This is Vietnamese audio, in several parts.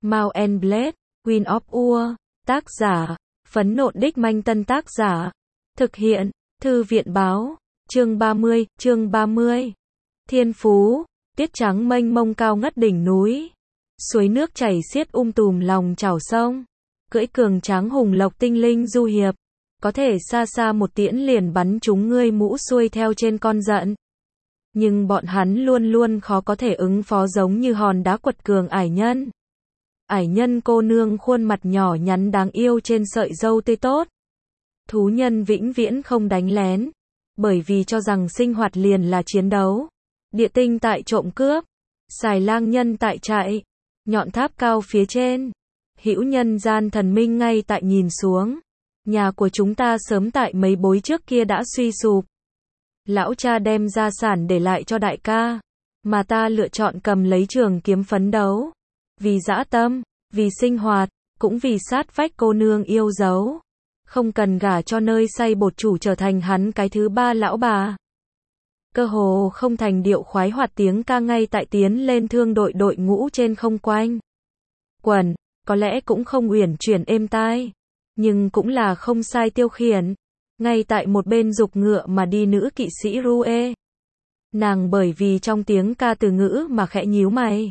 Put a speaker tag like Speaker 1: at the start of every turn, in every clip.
Speaker 1: Mount and Blade, Queen of Ur, tác giả, Phấn Nộn Đích Manh Tân tác giả, thực hiện, Thư viện báo, chương 30, Thiên Phú, tiết trắng mênh mông cao ngất đỉnh núi, suối nước chảy xiết tùm lòng chảo sông, cưỡi cường tráng hùng lộc tinh linh du hiệp, có thể xa xa một tiễn liền bắn trúng ngươi mũ xuôi theo trên con giận. Nhưng bọn hắn luôn luôn khó có thể ứng phó giống như hòn đá quật cường ải nhân. Ải nhân cô nương khuôn mặt nhỏ nhắn đáng yêu trên sợi râu tươi tốt. Thú nhân vĩnh viễn không đánh lén, bởi vì cho rằng sinh hoạt liền là chiến đấu. Địa tinh tại trộm cướp, xài lang nhân tại chạy, nhọn tháp cao phía trên, hữu nhân gian thần minh ngay tại nhìn xuống. Nhà của chúng ta sớm tại mấy bối trước kia đã suy sụp. Lão cha đem gia sản để lại cho đại ca, mà ta lựa chọn cầm lấy trường kiếm phấn đấu. Vì dã tâm, vì sinh hoạt, cũng vì sát vách cô nương yêu dấu. Không cần gả cho nơi xay bột chủ trở thành hắn cái thứ ba lão bà. Cơ hồ không thành điệu khoái hoạt tiếng ca ngay tại tiến lên thương đội ngũ trên không quanh quần, có lẽ cũng không uyển chuyển êm tai, nhưng cũng là không sai tiêu khiển. Ngay tại một bên dục ngựa mà đi nữ kỵ sĩ Rue. Nàng bởi vì trong tiếng ca từ ngữ mà khẽ nhíu mày.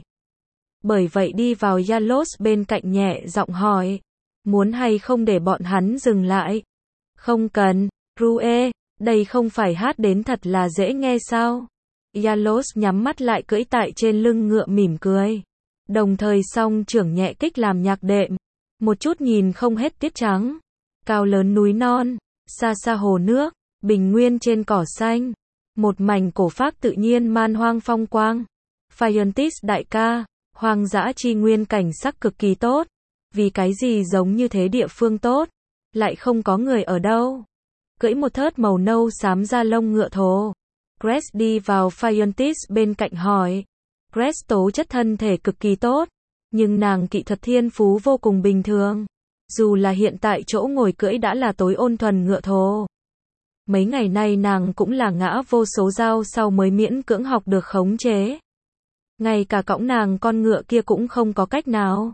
Speaker 1: Bởi vậy đi vào Yalos bên cạnh nhẹ giọng hỏi, muốn hay không để bọn hắn dừng lại? Không cần, Rue, đây không phải hát đến thật là dễ nghe sao? Yalos nhắm mắt lại cưỡi tại trên lưng ngựa mỉm cười. Đồng thời song trưởng nhẹ kích làm nhạc đệm. Một chút nhìn không hết tiết trắng. Cao lớn núi non, xa xa hồ nước, bình nguyên trên cỏ xanh. Một mảnh cổ phác tự nhiên man hoang phong quang. Phiontis đại ca, hoang dã chi nguyên cảnh sắc cực kỳ tốt. Vì cái gì giống như thế địa phương tốt, lại không có người ở đâu. Cưỡi một thớt màu nâu xám da lông ngựa thồ. Grace đi vào Phiontis bên cạnh hỏi. Grace tố chất thân thể cực kỳ tốt, nhưng nàng kỹ thuật thiên phú vô cùng bình thường. Dù là hiện tại chỗ ngồi cưỡi đã là tối ôn thuần ngựa thồ. Mấy ngày nay nàng cũng là ngã vô số dao sau mới miễn cưỡng học được khống chế. Ngay cả cõng nàng con ngựa kia cũng không có cách nào.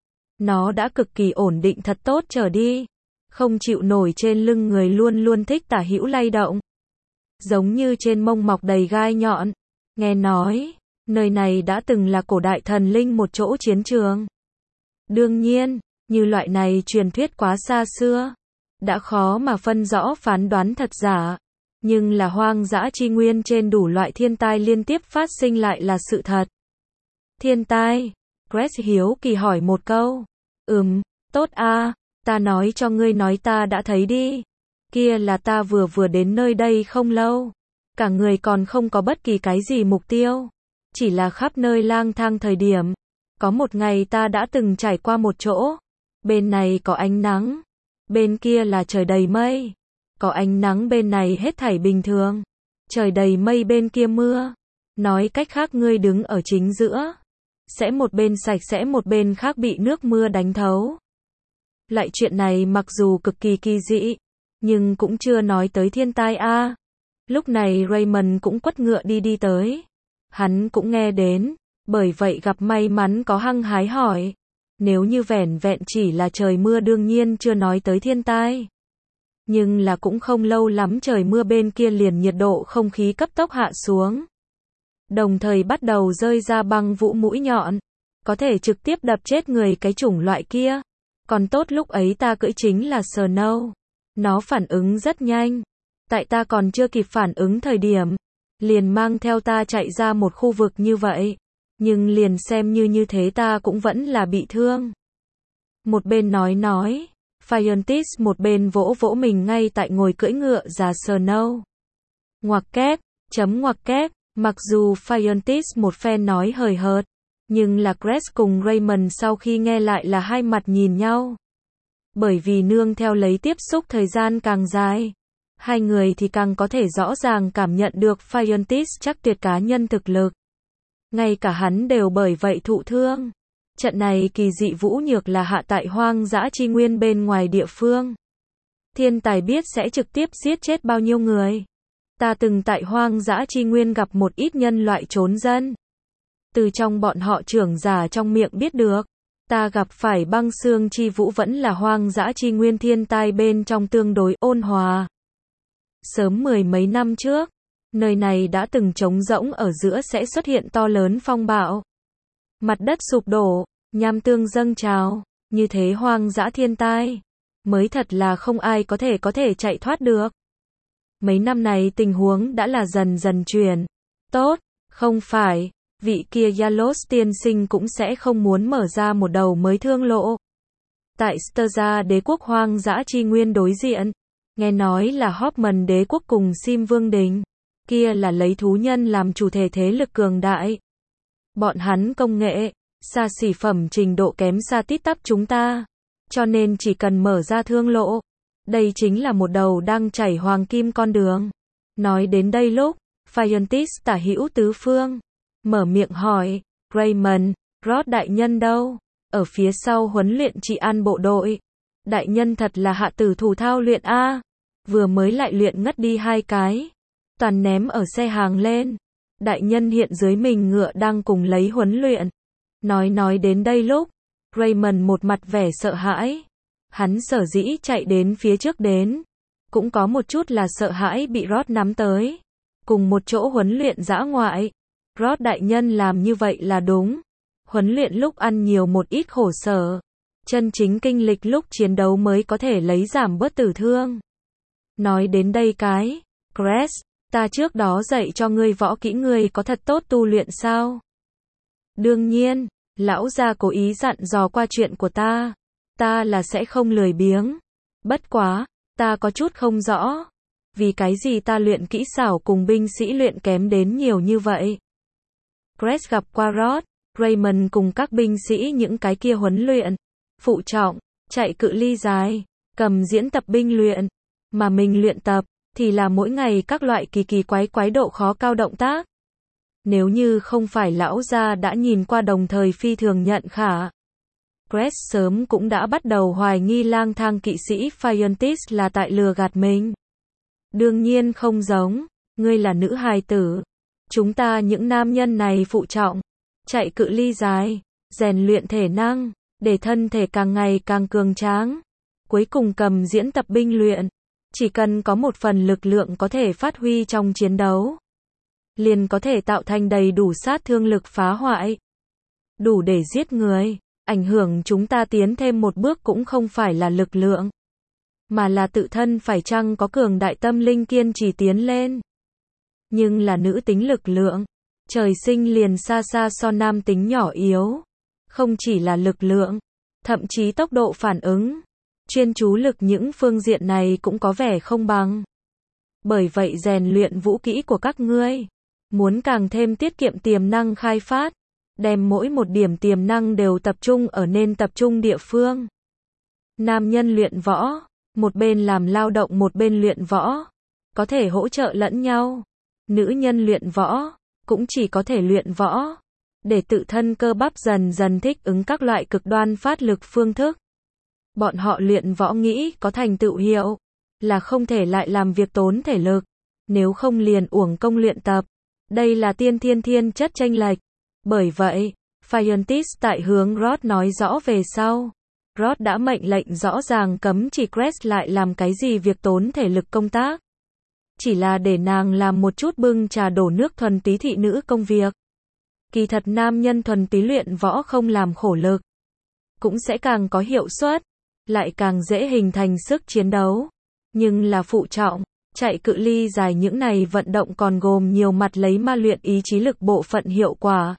Speaker 1: Nó đã cực kỳ ổn định thật tốt trở đi. Không chịu nổi trên lưng người luôn luôn thích tả hữu lay động. Giống như trên mông mọc đầy gai nhọn. Nghe nói, nơi này đã từng là cổ đại thần linh một chỗ chiến trường. Đương nhiên, như loại này truyền thuyết quá xa xưa. Đã khó mà phân rõ phán đoán thật giả. Nhưng là hoang dã chi nguyên trên đủ loại thiên tai liên tiếp phát sinh lại là sự thật. Thiên tai? Grace hiếu kỳ hỏi một câu. Tốt a, ta nói cho ngươi nói ta đã thấy đi. Kia là ta vừa đến nơi đây không lâu. Cả người còn không có bất kỳ cái gì mục tiêu. Chỉ là khắp nơi lang thang thời điểm. Có một ngày ta đã từng trải qua một chỗ. Bên này có ánh nắng. Bên kia là trời đầy mây. Có ánh nắng bên này hết thảy bình thường. Trời đầy mây bên kia mưa. Nói cách khác ngươi đứng ở chính giữa. Sẽ một bên sạch sẽ một bên khác bị nước mưa đánh thấu. Lại chuyện này mặc dù cực kỳ kỳ dị, nhưng cũng chưa nói tới thiên tai a. Lúc này Raymond cũng quất ngựa đi tới. Hắn cũng nghe đến, bởi vậy gặp may mắn có hăng hái hỏi. Nếu như vẻn vẹn chỉ là trời mưa đương nhiên chưa nói tới thiên tai. Nhưng là cũng không lâu lắm trời mưa bên kia liền nhiệt độ không khí cấp tốc hạ xuống. Đồng thời bắt đầu rơi ra băng vũ mũi nhọn. Có thể trực tiếp đập chết người cái chủng loại kia. Còn tốt lúc ấy ta cưỡi chính là Snow. Nó phản ứng rất nhanh. Tại ta còn chưa kịp phản ứng thời điểm. Liền mang theo ta chạy ra một khu vực như vậy. Nhưng liền xem như thế ta cũng vẫn là bị thương. Một bên nói. Phiontis một bên vỗ mình ngay tại ngồi cưỡi ngựa già Snow. Ngoặc kép. Mặc dù Phiontis một phen nói hời hợt. Nhưng là Grace cùng Raymond sau khi nghe lại là hai mặt nhìn nhau. Bởi vì nương theo lấy tiếp xúc thời gian càng dài. Hai người thì càng có thể rõ ràng cảm nhận được Phiontis chắc tuyệt cá nhân thực lực. Ngay cả hắn đều bởi vậy thụ thương. Trận này kỳ dị vũ nhược là hạ tại hoang dã chi nguyên bên ngoài địa phương. Thiên tài biết sẽ trực tiếp giết chết bao nhiêu người. Ta từng tại hoang dã chi nguyên gặp một ít nhân loại trốn dân. Từ trong bọn họ trưởng giả trong miệng biết được. Ta gặp phải băng xương chi vũ vẫn là hoang dã chi nguyên thiên tai bên trong tương đối ôn hòa. Sớm mười mấy năm trước, nơi này đã từng trống rỗng ở giữa sẽ xuất hiện to lớn phong bạo. Mặt đất sụp đổ, nham tương dâng trào, như thế hoang dã thiên tai. Mới thật là không ai có thể chạy thoát được. Mấy năm này tình huống đã là dần dần chuyển. Tốt, không phải, vị kia Yalos tiên sinh cũng sẽ không muốn mở ra một đầu mới thương lộ. Tại Sterza đế quốc hoang dã chi nguyên đối diện, nghe nói là Hoffman đế quốc cùng Sim Vương Đình. Kia là lấy thú nhân làm chủ thể thế lực cường đại. Bọn hắn công nghệ, xa xỉ phẩm trình độ kém xa tít tắp chúng ta. Cho nên chỉ cần mở ra thương lộ. Đây chính là một đầu đang chảy hoàng kim con đường. Nói đến đây lúc, Phiontis tả hữu tứ phương. Mở miệng hỏi, Raymond, Roth đại nhân đâu? Ở phía sau huấn luyện trị an bộ đội. Đại nhân thật là hạ tử thủ thao luyện A. Vừa mới lại luyện ngất đi 2 cái. Toàn ném ở xe hàng lên. Đại nhân hiện dưới mình ngựa đang cùng lấy huấn luyện. Nói đến đây lúc, Raymond một mặt vẻ sợ hãi. Hắn sở dĩ chạy đến phía trước đến. Cũng có một chút là sợ hãi bị Roth nắm tới. Cùng một chỗ huấn luyện dã ngoại. Roth đại nhân làm như vậy là đúng. Huấn luyện lúc ăn nhiều một ít khổ sở. Chân chính kinh lịch lúc chiến đấu mới có thể lấy giảm bớt tử thương. Nói đến đây cái, Cress, ta trước đó dạy cho ngươi võ kỹ ngươi có thật tốt tu luyện sao? Đương nhiên, lão gia cố ý dặn dò qua chuyện của ta. Ta là sẽ không lười biếng. Bất quá, ta có chút không rõ. Vì cái gì ta luyện kỹ xảo cùng binh sĩ luyện kém đến nhiều như vậy? Cress gặp qua Roth, Raymond cùng các binh sĩ những cái kia huấn luyện, phụ trọng, chạy cự ly dài, cầm diễn tập binh luyện. Mà mình luyện tập, thì là mỗi ngày các loại kỳ quái độ khó cao động tác. Nếu như không phải lão gia đã nhìn qua đồng thời phi thường nhận khả. Cress sớm cũng đã bắt đầu hoài nghi lang thang kỵ sĩ Phiontis là tại lừa gạt mình. Đương nhiên không giống, ngươi là nữ hài tử. Chúng ta những nam nhân này phụ trọng, chạy cự ly dài, rèn luyện thể năng, để thân thể càng ngày càng cường tráng. Cuối cùng cầm diễn tập binh luyện. Chỉ cần có một phần lực lượng có thể phát huy trong chiến đấu, liền có thể tạo thành đầy đủ sát thương lực phá hoại. Đủ để giết người, ảnh hưởng chúng ta tiến thêm một bước cũng không phải là lực lượng, mà là tự thân phải chăng có cường đại tâm linh kiên trì tiến lên. Nhưng là nữ tính lực lượng, trời sinh liền xa so nam tính nhỏ yếu. Không chỉ là lực lượng, thậm chí tốc độ phản ứng, chuyên chú lực những phương diện này cũng có vẻ không bằng. Bởi vậy rèn luyện vũ kỹ của các ngươi, muốn càng thêm tiết kiệm tiềm năng khai phát, đem mỗi một điểm tiềm năng đều tập trung ở nên tập trung địa phương. Nam nhân luyện võ, một bên làm lao động một bên luyện võ, có thể hỗ trợ lẫn nhau. Nữ nhân luyện võ, cũng chỉ có thể luyện võ, để tự thân cơ bắp dần dần thích ứng các loại cực đoan phát lực phương thức. Bọn họ luyện võ nghĩ có thành tựu hiệu, là không thể lại làm việc tốn thể lực, nếu không liền uổng công luyện tập. Đây là thiên chất chênh lệch. Bởi vậy, Phiontis tại hướng Roth nói rõ về sau. Roth đã mệnh lệnh rõ ràng cấm chỉ Cress lại làm cái gì việc tốn thể lực công tác. Chỉ là để nàng làm một chút bưng trà đổ nước thuần túy thị nữ công việc. Kỳ thật nam nhân thuần túy luyện võ không làm khổ lực, cũng sẽ càng có hiệu suất, lại càng dễ hình thành sức chiến đấu. Nhưng là phụ trọng, chạy cự ly dài những này vận động còn gồm nhiều mặt lấy ma luyện ý chí lực bộ phận hiệu quả.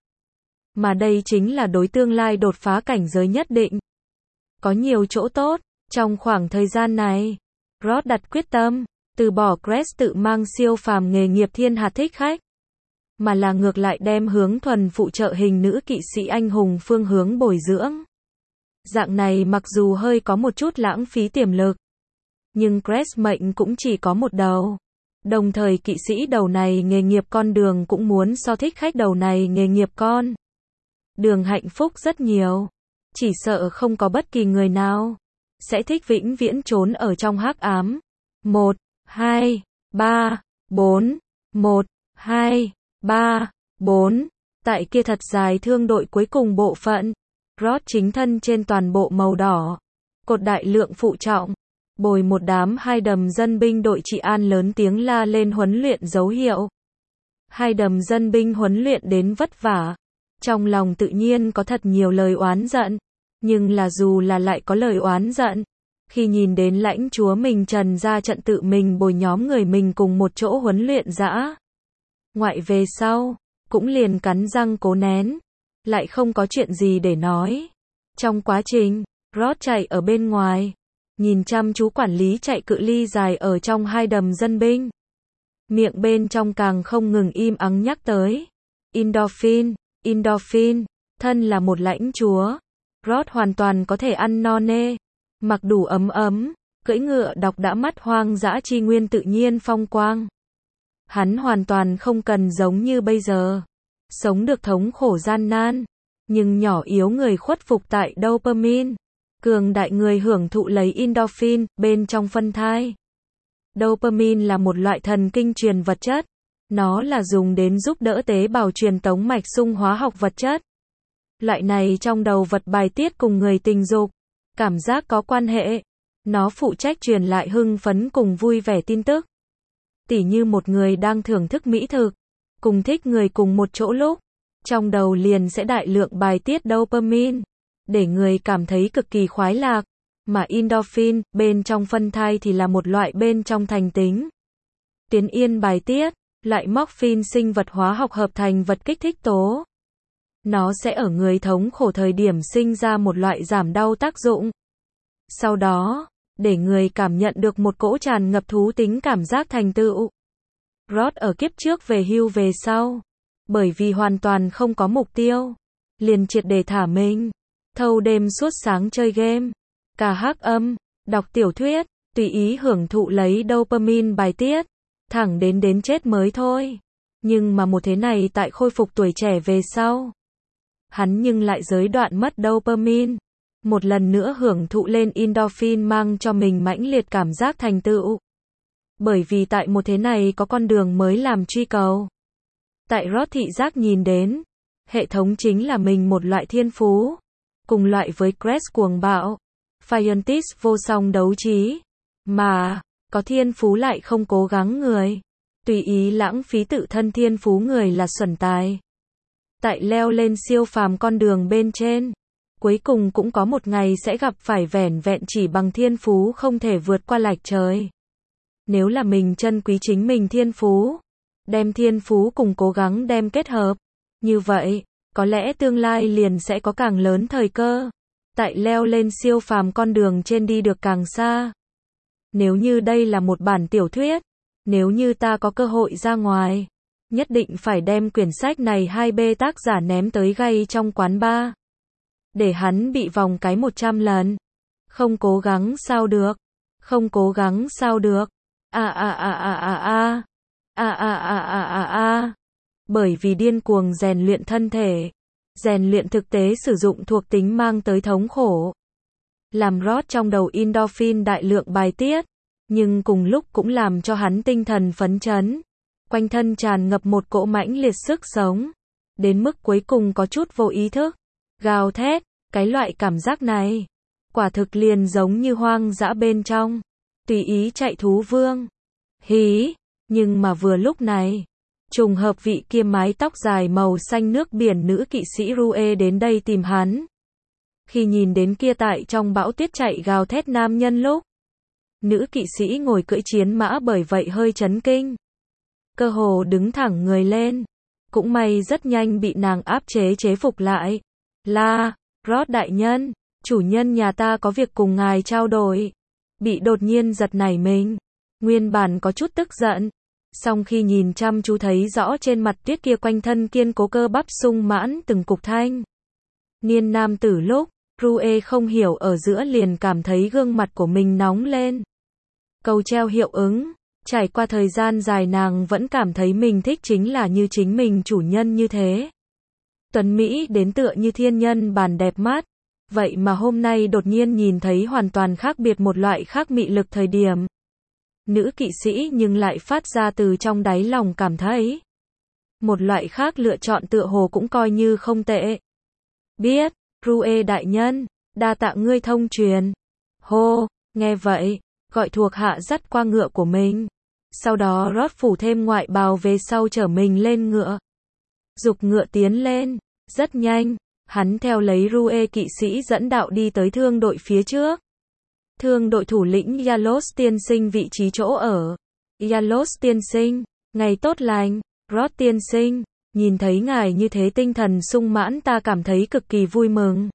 Speaker 1: Mà đây chính là đối tương lai đột phá cảnh giới nhất định. Có nhiều chỗ tốt, trong khoảng thời gian này, Roth đặt quyết tâm, từ bỏ Cress tự mang siêu phàm nghề nghiệp thiên hạt thích khách, mà là ngược lại đem hướng thuần phụ trợ hình nữ kỵ sĩ anh hùng phương hướng bồi dưỡng. Dạng này mặc dù hơi có một chút lãng phí tiềm lực, nhưng Cress mệnh cũng chỉ có một đầu. Đồng thời kỵ sĩ đầu này nghề nghiệp con đường cũng muốn so thích khách đầu này nghề nghiệp con đường hạnh phúc rất nhiều. Chỉ sợ không có bất kỳ người nào sẽ thích vĩnh viễn trốn ở trong hắc ám. 1, 2, 3, 4, 1, 2, 3, 4. Tại kia thật dài thương đội cuối cùng bộ phận, Rod chính thân trên toàn bộ màu đỏ. Cột đại lượng phụ trọng. Bồi một đám hai đầm dân binh đội trị an lớn tiếng la lên huấn luyện dấu hiệu. Hai đầm dân binh huấn luyện đến vất vả. Trong lòng tự nhiên có thật nhiều lời oán giận. Nhưng là dù là lại có lời oán giận. Khi nhìn đến lãnh chúa mình trần ra trận tự mình bồi nhóm người mình cùng một chỗ huấn luyện dã ngoại về sau, cũng liền cắn răng cố nén. Lại không có chuyện gì để nói. Trong quá trình, Rod chạy ở bên ngoài. Nhìn chăm chú quản lý chạy cự ly dài ở trong hai đầm dân binh. Miệng bên trong càng không ngừng im ắng nhắc tới. Endorphin, endorphin, thân là một lãnh chúa. Rod hoàn toàn có thể ăn no nê, mặc đủ ấm ấm, cưỡi ngựa đọc đã mắt hoang dã chi nguyên tự nhiên phong quang. Hắn hoàn toàn không cần giống như bây giờ. Sống được thống khổ gian nan, nhưng nhỏ yếu người khuất phục tại dopamine. Cường đại người hưởng thụ lấy endorphin, bên trong phân thai. Dopamine là một loại thần kinh truyền vật chất. Nó là dùng đến giúp đỡ tế bào truyền tống mạch sung hóa học vật chất. Loại này trong đầu vật bài tiết cùng người tình dục. Cảm giác có quan hệ. Nó phụ trách truyền lại hưng phấn cùng vui vẻ tin tức. Tỉ như một người đang thưởng thức mỹ thực, cùng thích người cùng một chỗ lúc. Trong đầu liền sẽ đại lượng bài tiết dopamine. Để người cảm thấy cực kỳ khoái lạc. Mà endorphin, bên trong phân thai thì là một loại bên trong thành tính. Tuyến yên bài tiết, loại morphine sinh vật hóa học hợp thành vật kích thích tố. Nó sẽ ở người thống khổ thời điểm sinh ra một loại giảm đau tác dụng. Sau đó, để người cảm nhận được một cỗ tràn ngập thú tính cảm giác thành tựu. Rod ở kiếp trước về hưu về sau. Bởi vì hoàn toàn không có mục tiêu. Liền triệt để thả mình. Thâu đêm suốt sáng chơi game. Ca hát âm, đọc tiểu thuyết, tùy ý hưởng thụ lấy dopamine bài tiết. Thẳng đến chết mới thôi. Nhưng mà một thế này tại khôi phục tuổi trẻ về sau. Hắn nhưng lại giới đoạn mất dopamine. Một lần nữa hưởng thụ lên endorphin mang cho mình mãnh liệt cảm giác thành tựu. Bởi vì tại một thế này có con đường mới làm truy cầu. Tại Rod thị giác nhìn đến, hệ thống chính là mình một loại thiên phú. Cùng loại với Crash cuồng bạo, Scientist vô song đấu trí. Mà, có thiên phú lại không cố gắng người. Tùy ý lãng phí tự thân thiên phú người là xuẩn tài. Tại leo lên siêu phàm con đường bên trên. Cuối cùng cũng có một ngày sẽ gặp phải vẻn vẹn chỉ bằng thiên phú không thể vượt qua lệch trời. Nếu là mình trân quý chính mình thiên phú. Đem thiên phú cùng cố gắng đem kết hợp. Như vậy, có lẽ tương lai liền sẽ có càng lớn thời cơ. Tại leo lên siêu phàm con đường trên đi được càng xa. Nếu như đây là một bản tiểu thuyết. Nếu như ta có cơ hội ra ngoài. Nhất định phải đem quyển sách này 2B tác giả ném tới gay trong quán bar. Để hắn bị vòng cái 100 lần. Không cố gắng sao được. Không cố gắng sao được. Bởi vì điên cuồng rèn luyện thân thể. Rèn luyện thực tế sử dụng thuộc tính mang tới thống khổ. Làm Rod trong đầu endorphin đại lượng bài tiết. Nhưng cùng lúc cũng làm cho hắn tinh thần phấn chấn. Quanh thân tràn ngập một cỗ mãnh liệt sức sống. Đến mức cuối cùng có chút vô ý thức. Gào thét, cái loại cảm giác này. Quả thực liền giống như hoang dã bên trong. Tùy ý chạy thú vương. Hí, nhưng mà vừa lúc này. Trùng hợp vị kia mái tóc dài màu xanh nước biển nữ kỵ sĩ Rue đến đây tìm hắn. Khi nhìn đến kia tại trong bão tuyết chạy gào thét nam nhân lúc. Nữ kỵ sĩ ngồi cưỡi chiến mã bởi vậy hơi chấn kinh. Cơ hồ đứng thẳng người lên. Cũng may rất nhanh bị nàng áp chế phục lại. Rod đại nhân, chủ nhân nhà ta có việc cùng ngài trao đổi. Bị đột nhiên giật nảy mình. Nguyên bản có chút tức giận. Song khi nhìn chăm chú thấy rõ trên mặt tuyết kia quanh thân kiên cố cơ bắp sung mãn từng cục thanh. Niên nam tử lúc, Rue không hiểu ở giữa liền cảm thấy gương mặt của mình nóng lên. Cầu treo hiệu ứng. Trải qua thời gian dài nàng vẫn cảm thấy mình thích chính là như chính mình chủ nhân như thế. Tuấn Mỹ đến tựa như thiên nhân bản đẹp mắt. Vậy mà hôm nay đột nhiên nhìn thấy hoàn toàn khác biệt một loại khác mị lực thời điểm. Nữ kỵ sĩ nhưng lại phát ra từ trong đáy lòng cảm thấy. Một loại khác lựa chọn tựa hồ cũng coi như không tệ. Biết, Rue đại nhân, đa tạ ngươi thông truyền. Hô, nghe vậy, gọi thuộc hạ dắt qua ngựa của mình. Sau đó Rod phủ thêm ngoại bào về sau chở mình lên ngựa. Giục ngựa tiến lên, rất nhanh, hắn theo lấy Rue kỵ sĩ dẫn đạo đi tới thương đội phía trước. Thương đội thủ lĩnh Yalos tiên sinh vị trí chỗ ở. Yalos tiên sinh, ngày tốt lành. Rod tiên sinh, nhìn thấy ngài như thế tinh thần sung mãn ta cảm thấy cực kỳ vui mừng.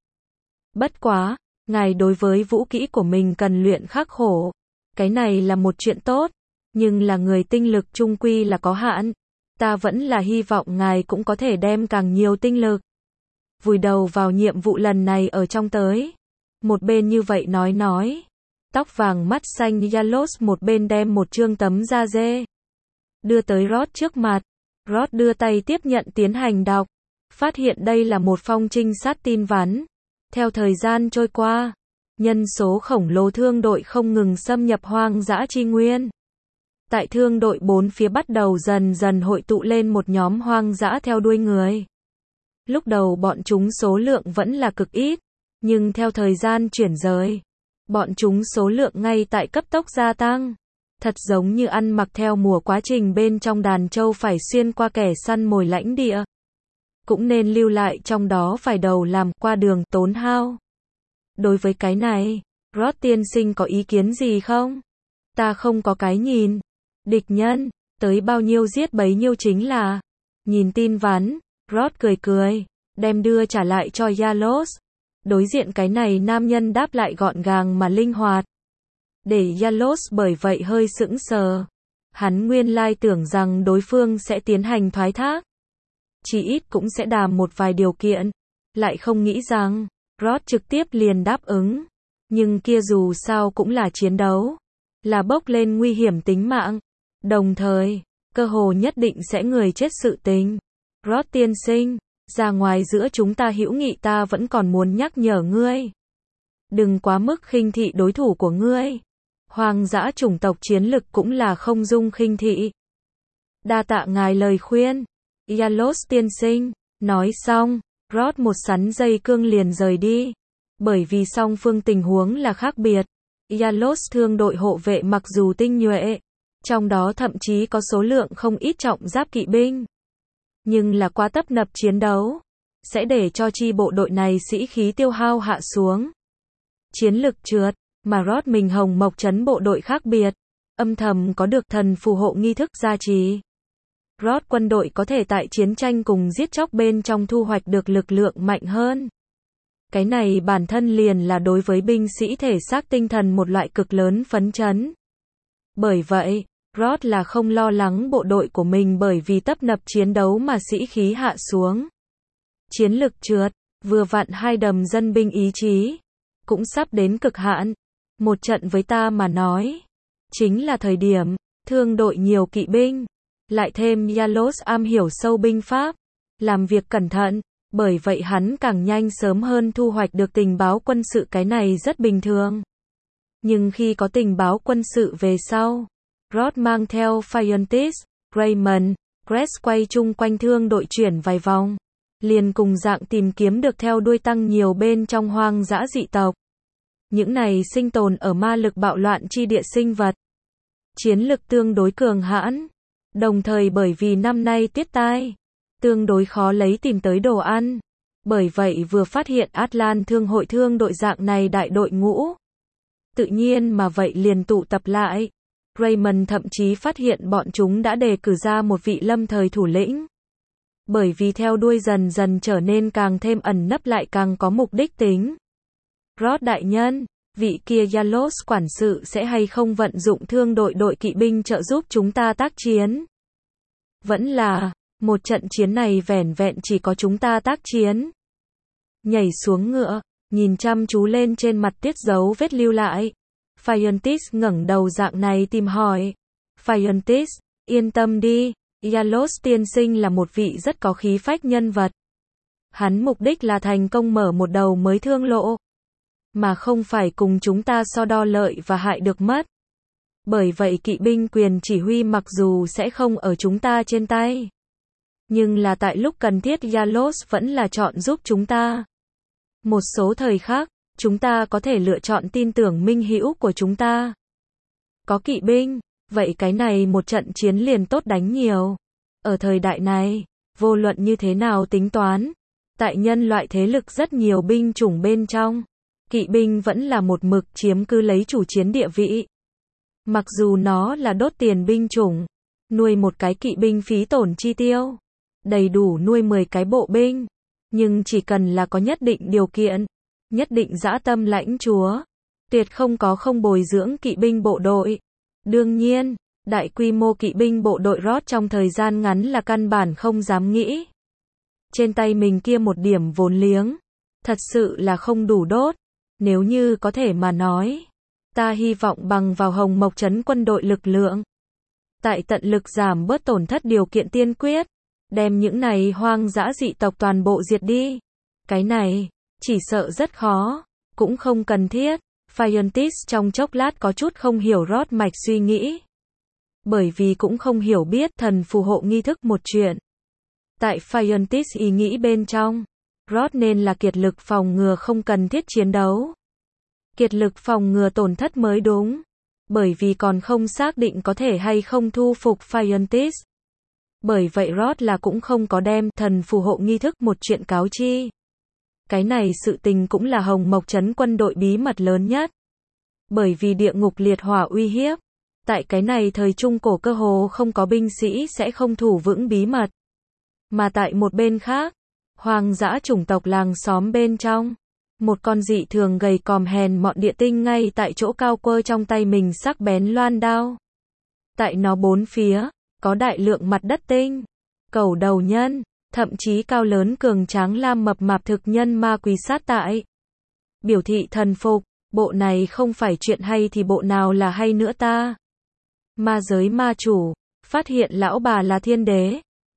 Speaker 1: Bất quá, ngài đối với vũ kỹ của mình cần luyện khắc khổ. Cái này là một chuyện tốt, nhưng là người tinh lực chung quy là có hạn. Ta vẫn là hy vọng ngài cũng có thể đem càng nhiều tinh lực vùi đầu vào nhiệm vụ lần này ở trong tới. Một bên như vậy nói. Tóc vàng mắt xanh Yalos một bên đem một chương tấm da dê đưa tới Rod trước mặt. Rod đưa tay tiếp nhận tiến hành đọc. Phát hiện đây là một phong trinh sát tin vắn. Theo thời gian trôi qua, nhân số khổng lồ thương đội không ngừng xâm nhập hoang dã chi nguyên. Tại thương đội bốn phía bắt đầu dần dần hội tụ lên một nhóm hoang dã theo đuôi người. Lúc đầu bọn chúng số lượng vẫn là cực ít, nhưng theo thời gian chuyển rời, bọn chúng số lượng ngay tại cấp tốc gia tăng. Thật giống như ăn mặc theo mùa quá trình bên trong đàn trâu phải xuyên qua kẻ săn mồi lãnh địa. Cũng nên lưu lại trong đó phải đầu làm qua đường tốn hao. Đối với cái này, Rod tiên sinh có ý kiến gì không? Ta không có cái nhìn. Địch nhân, tới bao nhiêu giết bấy nhiêu chính là. Nhìn tin vắn, Rod cười, đem đưa trả lại cho Yalos. Đối diện cái này nam nhân đáp lại gọn gàng mà linh hoạt. Để Yalos bởi vậy hơi sững sờ. Hắn nguyên lai tưởng rằng đối phương sẽ tiến hành thoái thác. Chỉ ít cũng sẽ đàm một vài điều kiện. Lại không nghĩ rằng, Rod trực tiếp liền đáp ứng. Nhưng kia dù sao cũng là chiến đấu. Là bốc lên nguy hiểm tính mạng. Đồng thời, cơ hồ nhất định sẽ người chết sự tình. Rod tiên sinh, ra ngoài giữa chúng ta hữu nghị ta vẫn còn muốn nhắc nhở ngươi. Đừng quá mức khinh thị đối thủ của ngươi. Hoang dã chủng tộc chiến lực cũng là không dung khinh thị. Đa tạ ngài lời khuyên. Yalos tiên sinh, nói xong, Rod một sắn dây cương liền rời đi. Bởi vì song phương tình huống là khác biệt. Yalos thương đội hộ vệ mặc dù tinh nhuệ, trong đó thậm chí có số lượng không ít trọng giáp kỵ binh. Nhưng là quá tấp nập chiến đấu, sẽ để cho chi bộ đội này sĩ khí tiêu hao hạ xuống. Chiến lực trượt, mà Rod mình hồng mộc trấn bộ đội khác biệt, âm thầm có được thần phù hộ nghi thức gia trì. Rod quân đội có thể tại chiến tranh cùng giết chóc bên trong thu hoạch được lực lượng mạnh hơn. Cái này bản thân liền là đối với binh sĩ thể xác tinh thần một loại cực lớn phấn chấn. Bởi vậy, Rod là không lo lắng bộ đội của mình bởi vì tấp nập chiến đấu mà sĩ khí hạ xuống. Chiến lực trượt, vừa vặn hai đầm dân binh ý chí, cũng sắp đến cực hạn. Một trận với ta mà nói, chính là thời điểm, thương đội nhiều kỵ binh, lại thêm Yalos am hiểu sâu binh pháp, làm việc cẩn thận, bởi vậy hắn càng nhanh sớm hơn thu hoạch được tình báo quân sự cái này rất bình thường. Nhưng khi có tình báo quân sự về sau, Rod mang theo Phiontis, Raymond, Cress quay chung quanh thương đội chuyển vài vòng, liền cùng dạng tìm kiếm được theo đuôi tăng nhiều bên trong hoang dã dị tộc. Những này sinh tồn ở ma lực bạo loạn chi địa sinh vật. Chiến lực tương đối cường hãn. Đồng thời bởi vì năm nay tiết tai, tương đối khó lấy tìm tới đồ ăn. Bởi vậy vừa phát hiện Atlan thương hội thương đội dạng này đại đội ngũ. Tự nhiên mà vậy liền tụ tập lại. Raymond thậm chí phát hiện bọn chúng đã đề cử ra một vị lâm thời thủ lĩnh. Bởi vì theo đuôi dần dần trở nên càng thêm ẩn nấp lại càng có mục đích tính. Rod đại nhân, vị kia Yalos quản sự sẽ hay không vận dụng thương đội đội kỵ binh trợ giúp chúng ta tác chiến? Vẫn là, một trận chiến này vẻn vẹn chỉ có chúng ta tác chiến. Nhảy xuống ngựa, nhìn chăm chú lên trên mặt Tiết dấu vết lưu lại. Phiontis ngẩng đầu dạng này tìm hỏi. Phiontis, yên tâm đi, Yalos tiên sinh là một vị rất có khí phách nhân vật. Hắn mục đích là thành công mở một đầu mới thương lộ, mà không phải cùng chúng ta so đo lợi và hại được mất. Bởi vậy kỵ binh quyền chỉ huy mặc dù sẽ không ở chúng ta trên tay, nhưng là tại lúc cần thiết Yalos vẫn là chọn giúp chúng ta. Một số thời khác, chúng ta có thể lựa chọn tin tưởng minh hữu của chúng ta. Có kỵ binh, vậy cái này một trận chiến liền tốt đánh nhiều. Ở thời đại này, vô luận như thế nào tính toán, tại nhân loại thế lực rất nhiều binh chủng bên trong, kỵ binh vẫn là một mực chiếm cứ lấy chủ chiến địa vị. Mặc dù nó là đốt tiền binh chủng, nuôi một cái kỵ binh phí tổn chi tiêu, đầy đủ nuôi 10 cái bộ binh, nhưng chỉ cần là có nhất định điều kiện, nhất định dã tâm lãnh chúa, tuyệt không có không bồi dưỡng kỵ binh bộ đội. Đương nhiên, đại quy mô kỵ binh bộ đội rót trong thời gian ngắn là căn bản không dám nghĩ. Trên tay mình kia một điểm vốn liếng, thật sự là không đủ đốt. Nếu như có thể mà nói, ta hy vọng bằng vào Hồng Mộc trấn quân đội lực lượng, tại tận lực giảm bớt tổn thất điều kiện tiên quyết, đem những này hoang dã dị tộc toàn bộ diệt đi. Cái này, chỉ sợ rất khó, cũng không cần thiết. Phiontis trong chốc lát có chút không hiểu rót mạch suy nghĩ. Bởi vì cũng không hiểu biết thần phù hộ nghi thức một chuyện. Tại Phiontis ý nghĩ bên trong, rót nên là kiệt lực phòng ngừa không cần thiết chiến đấu. Kiệt lực phòng ngừa tổn thất mới đúng. Bởi vì còn không xác định có thể hay không thu phục Phiontis. Bởi vậy rót là cũng không có đem thần phù hộ nghi thức một chuyện cáo chi. Cái này sự tình cũng là Hồng Mộc trấn quân đội bí mật lớn nhất. Bởi vì địa ngục liệt hỏa uy hiếp, tại cái này thời trung cổ cơ hồ không có binh sĩ sẽ không thủ vững bí mật. Mà tại một bên khác, hoang dã chủng tộc làng xóm bên trong, một con dị thường gầy còm hèn mọn địa tinh ngay tại chỗ cao quơ trong tay mình sắc bén loan đao. Tại nó bốn phía, có đại lượng mặt đất tinh, cẩu đầu nhân, thậm chí cao lớn cường tráng lam mập mạp thực nhân ma quỳ sát tại. Biểu thị thần phục, bộ này không phải chuyện hay thì bộ nào là hay nữa ta. Ma giới ma chủ, phát hiện lão bà là thiên đế,